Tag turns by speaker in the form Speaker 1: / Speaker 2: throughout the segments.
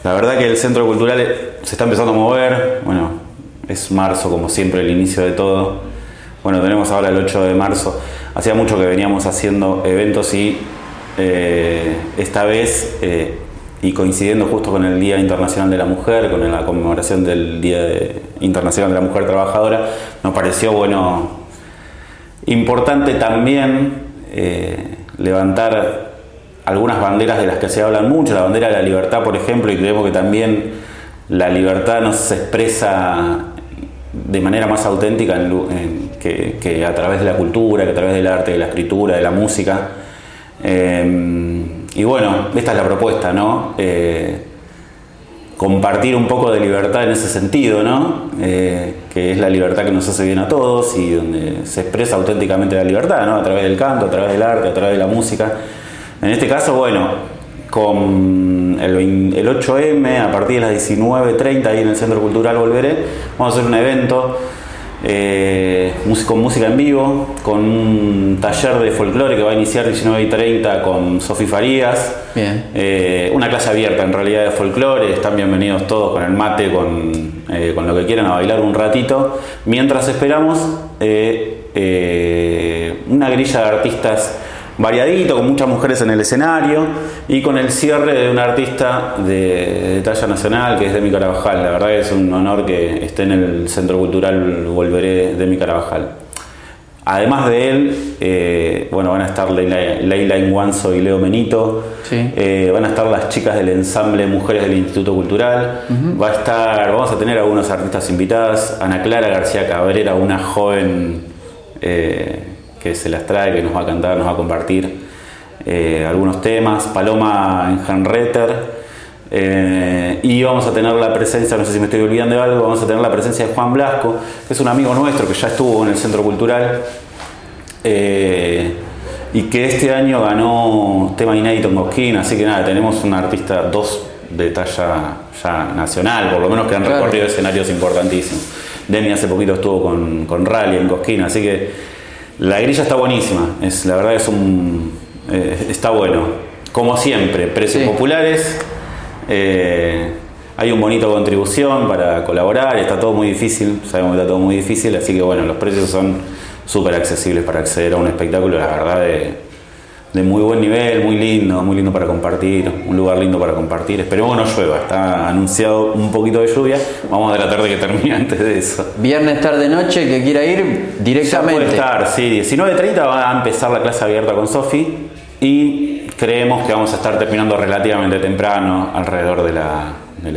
Speaker 1: La verdad que el Centro Cultural se está empezando a mover. Bueno, es marzo como siempre el inicio de todo. Bueno, tenemos ahora el 8 de marzo. Hacía mucho que veníamos haciendo eventos y esta vez, y coincidiendo justo con el Día Internacional de la Mujer, con la conmemoración del Día Internacional de la Mujer Trabajadora, nos pareció importante también levantar algunas banderas de las que se hablan mucho, la bandera de la libertad, por ejemplo, y creemos que también la libertad nos expresa de manera más auténtica que a través de la cultura, que a través del arte, de la escritura, de la música. Y bueno, esta es la propuesta, ¿no? Compartir un poco de libertad en ese sentido, ¿no? Que es la libertad que nos hace bien a todos y donde se expresa auténticamente la libertad, ¿no? A través del canto, a través del arte, a través de la música. En este caso, bueno, con el 8M, a partir de las 19:30, ahí en el Centro Cultural Volveré, vamos a hacer un evento con música en vivo, con un taller de folclore que va a iniciar 19:30 con Sofi Farías.
Speaker 2: Bien.
Speaker 1: Una clase abierta en realidad de folclore, están bienvenidos todos con el mate, con lo que quieran, a bailar un ratito, mientras esperamos una grilla de artistas variadito, con muchas mujeres en el escenario y con el cierre de un artista de talla nacional que es Demi Carabajal. La verdad que es un honor que esté en el Centro Cultural Volveré Demi Carabajal. Además de él, bueno, van a estar Leila Inguanzo y Leo Menito.
Speaker 2: Sí.
Speaker 1: Van a estar las chicas del ensamble Mujeres del Instituto Cultural.
Speaker 2: Uh-huh.
Speaker 1: Vamos a tener algunos artistas invitadas. Ana Clara García Cabrera, una joven que se las trae, que nos va a cantar, nos va a compartir algunos temas. Paloma Engenreter. Y vamos a tener la presencia, no sé si me estoy olvidando de algo, vamos a tener la presencia de Juan Blasco, que es un amigo nuestro que ya estuvo en el Centro Cultural y que este año ganó tema inédito en Cosquín, así que nada, tenemos un artista, dos de talla ya nacional, por lo menos que han recorrido escenarios importantísimos. Demi hace poquito estuvo con Rally en Cosquín, así que la grilla está buenísima, la verdad es está bueno, como siempre, precios populares. Hay un bonito contribución para colaborar, está todo muy difícil, sabemos que está todo muy difícil, así que bueno, los precios son súper accesibles para acceder a un espectáculo, la verdad, de muy buen nivel, muy lindo para compartir, un lugar lindo para compartir. Esperemos que no llueva, está anunciado un poquito de lluvia, vamos a tratar de que termine antes de eso.
Speaker 2: Viernes, tarde, noche, que quiera ir directamente.
Speaker 1: Ya puede estar, sí, 19:30 va a empezar la clase abierta con Sofi y creemos que vamos a estar terminando relativamente temprano, alrededor de la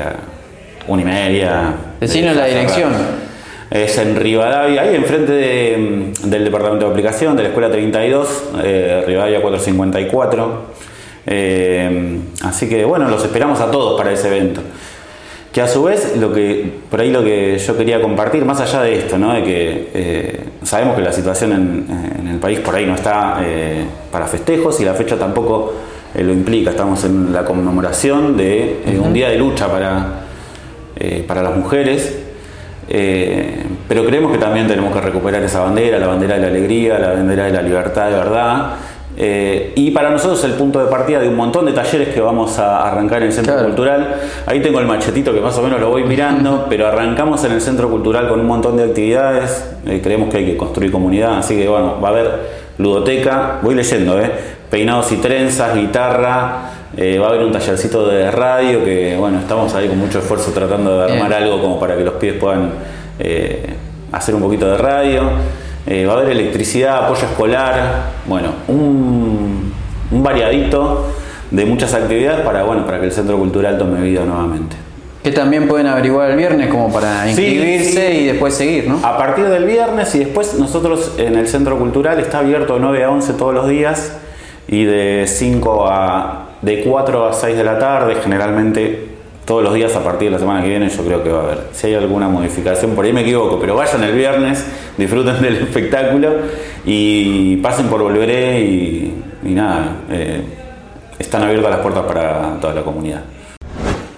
Speaker 1: 1:30.
Speaker 2: Decinos la dirección.
Speaker 1: Es en Rivadavia, ahí enfrente del departamento de aplicación, de la escuela 32, Rivadavia 454. Así que bueno, los esperamos a todos para ese evento. Que a su vez, por ahí lo que yo quería compartir, más allá de esto, ¿no? De que sabemos que la situación en el país por ahí no está para festejos y la fecha tampoco lo implica. Estamos en la conmemoración de un día de lucha para las mujeres, pero creemos que también tenemos que recuperar esa bandera, la bandera de la alegría, la bandera de la libertad de verdad. Y para nosotros el punto de partida de un montón de talleres que vamos a arrancar en el Centro Cultural. Ahí tengo el machetito que más o menos lo voy mirando, pero arrancamos en el Centro Cultural con un montón de actividades. Creemos que hay que construir comunidad, así que bueno, va a haber ludoteca, voy leyendo, peinados y trenzas, guitarra, va a haber un tallercito de radio que bueno, estamos ahí con mucho esfuerzo tratando de armar algo como para que los pibes puedan hacer un poquito de radio. Va a haber electricidad, apoyo escolar, bueno, un variadito de muchas actividades para que el Centro Cultural tome vida nuevamente.
Speaker 2: Que también pueden averiguar el viernes como para inscribirse y después seguir, ¿no?
Speaker 1: A partir del viernes y después nosotros en el Centro Cultural está abierto de 9 a 11 todos los días y de 4 a 6 de la tarde, generalmente todos los días a partir de la semana que viene. Yo creo que va a haber, si hay alguna modificación, por ahí me equivoco, pero vayan el viernes, disfruten del espectáculo y pasen por Volveré y nada, están abiertas las puertas para toda la comunidad.